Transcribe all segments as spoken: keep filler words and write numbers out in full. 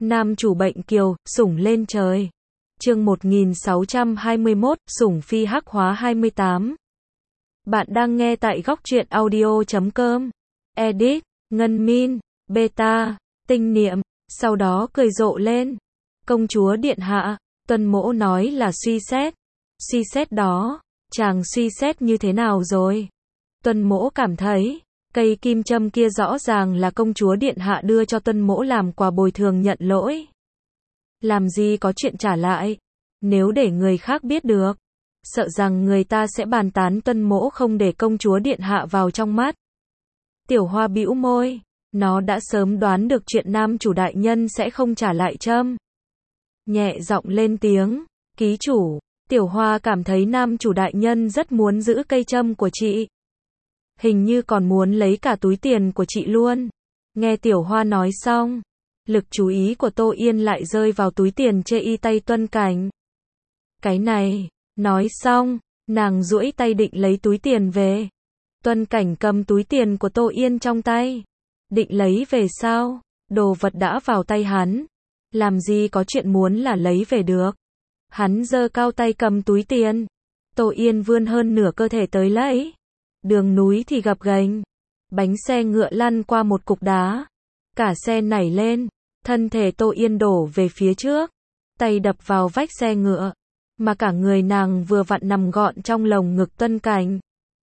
Nam chủ bệnh kiều, sủng lên trời. Chương một nghìn sáu trăm hai mươi mốt, sủng phi hắc hóa hai mươi tám. Bạn đang nghe tại góc truyện audio chấm com. Edit, Ngân Min, Beta, Tinh Niệm, sau đó cười rộ lên. Công chúa điện hạ, Tuân Mỗ nói là suy xét. Suy xét đó, chàng suy xét như thế nào rồi? Tuân Mỗ cảm thấy, cây kim châm kia rõ ràng là công chúa điện hạ đưa cho Tuân Mỗ làm quà bồi thường nhận lỗi. Làm gì có chuyện trả lại, nếu để người khác biết được, sợ rằng người ta sẽ bàn tán Tuân Mỗ không để công chúa điện hạ vào trong mắt. Tiểu Hoa bĩu môi, nó đã sớm đoán được chuyện nam chủ đại nhân sẽ không trả lại châm. Nhẹ giọng lên tiếng, ký chủ, Tiểu Hoa cảm thấy nam chủ đại nhân rất muốn giữ cây châm của chị. Hình như còn muốn lấy cả túi tiền của chị luôn. Nghe Tiểu Hoa nói xong, lực chú ý của Tô Yên lại rơi vào túi tiền chê y tay Tuân Cảnh. Cái này, nói xong, nàng duỗi tay định lấy túi tiền về. Tuân Cảnh cầm túi tiền của Tô Yên trong tay. Định lấy về sao? Đồ vật đã vào tay hắn. Làm gì có chuyện muốn là lấy về được. Hắn giơ cao tay cầm túi tiền. Tô Yên vươn hơn nửa cơ thể tới lấy. Đường núi thì gập ghềnh. Bánh xe ngựa lăn qua một cục đá. Cả xe nảy lên. Thân thể Tô Yên đổ về phía trước. Tay đập vào vách xe ngựa. Mà cả người nàng vừa vặn nằm gọn trong lồng ngực Tuân Cảnh.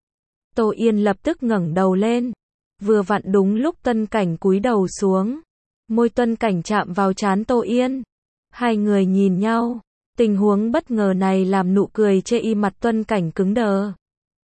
Tô Yên lập tức ngẩng đầu lên. Vừa vặn đúng lúc Tuân Cảnh cúi đầu xuống. Môi Tuân Cảnh chạm vào trán Tô Yên. Hai người nhìn nhau. Tình huống bất ngờ này làm nụ cười chê y mặt Tuân Cảnh cứng đờ.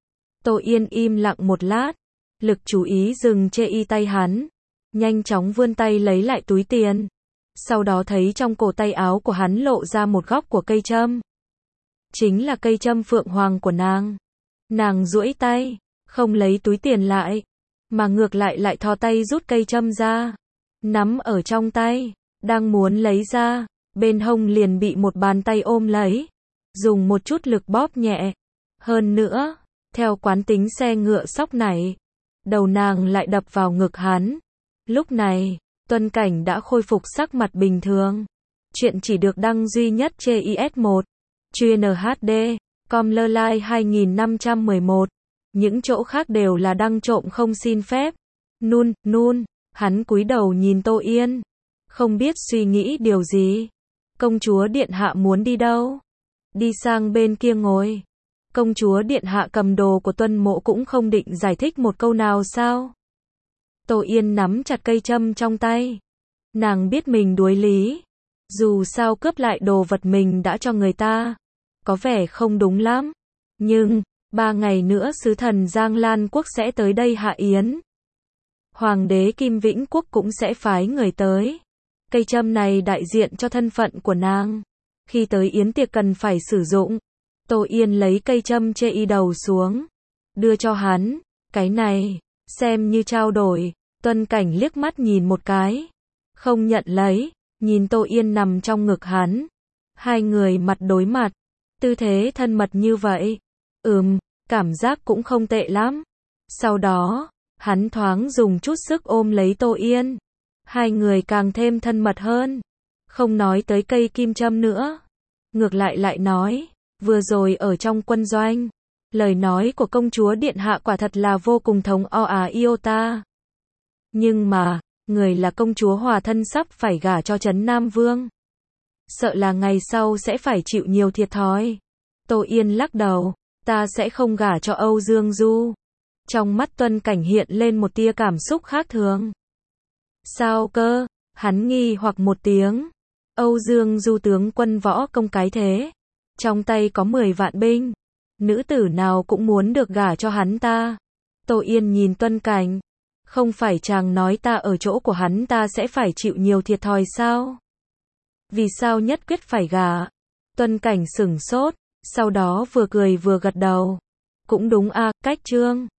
Tô Yên im lặng một lát. Lực chú ý dừng chê y tay hắn. Nhanh chóng vươn tay lấy lại túi tiền. Sau đó thấy trong cổ tay áo của hắn lộ ra một góc của cây châm. Chính là cây châm phượng hoàng của nàng. Nàng duỗi tay, không lấy túi tiền lại, mà ngược lại lại thò tay rút cây châm ra. Nắm ở trong tay, đang muốn lấy ra, bên hông liền bị một bàn tay ôm lấy. Dùng một chút lực bóp nhẹ. Hơn nữa, theo quán tính xe ngựa sóc này, đầu nàng lại đập vào ngực hắn. Lúc này, Tuân Cảnh đã khôi phục sắc mặt bình thường. Chuyện chỉ được đăng duy nhất trên i ét một. Chuyên hát đê, com lơ lai hai nghìn năm trăm mười một. Những chỗ khác đều là đăng trộm không xin phép. Nun, nun, hắn cúi đầu nhìn Tô Yên. Không biết suy nghĩ điều gì. Công chúa điện hạ muốn đi đâu? Đi sang bên kia ngồi. Công chúa điện hạ cầm đồ của Tuân Mỗ cũng không định giải thích một câu nào sao? Tô Yên nắm chặt cây châm trong tay. Nàng biết mình đuối lý. Dù sao cướp lại đồ vật mình đã cho người ta, có vẻ không đúng lắm. Nhưng, ba ngày nữa sứ thần Giang Lan Quốc sẽ tới đây hạ yến. Hoàng đế Kim Vĩnh Quốc cũng sẽ phái người tới. Cây châm này đại diện cho thân phận của nàng. Khi tới yến tiệc cần phải sử dụng. Tô Yên lấy cây châm chê y đầu xuống. Đưa cho hắn. Cái này, xem như trao đổi. Tuân Cảnh liếc mắt nhìn một cái. Không nhận lấy. Nhìn Tô Yên nằm trong ngực hắn. Hai người mặt đối mặt. Tư thế thân mật như vậy. Ừm, cảm giác cũng không tệ lắm. Sau đó, hắn thoáng dùng chút sức ôm lấy Tô Yên. Hai người càng thêm thân mật hơn. Không nói tới cây kim châm nữa. Ngược lại lại nói, vừa rồi ở trong quân doanh, lời nói của công chúa điện hạ quả thật là vô cùng thống o à iota. Nhưng mà, người là công chúa hòa thân sắp phải gả cho Trấn Nam Vương. Sợ là ngày sau sẽ phải chịu nhiều thiệt thòi. Tô Yên lắc đầu, ta sẽ không gả cho Âu Dương Du. Trong mắt Tuân Cảnh hiện lên một tia cảm xúc khác thường. Sao cơ? Hắn nghi hoặc một tiếng. Âu Dương Du tướng quân võ công cái thế. Trong tay có mười vạn binh. Nữ tử nào cũng muốn được gả cho hắn ta. Tô Yên nhìn Tuân Cảnh. Không phải chàng nói ta ở chỗ của hắn ta sẽ phải chịu nhiều thiệt thòi sao? Vì sao nhất quyết phải gả? Tuân Cảnh sửng sốt, sau đó vừa cười vừa gật đầu. Cũng đúng a, cách trương.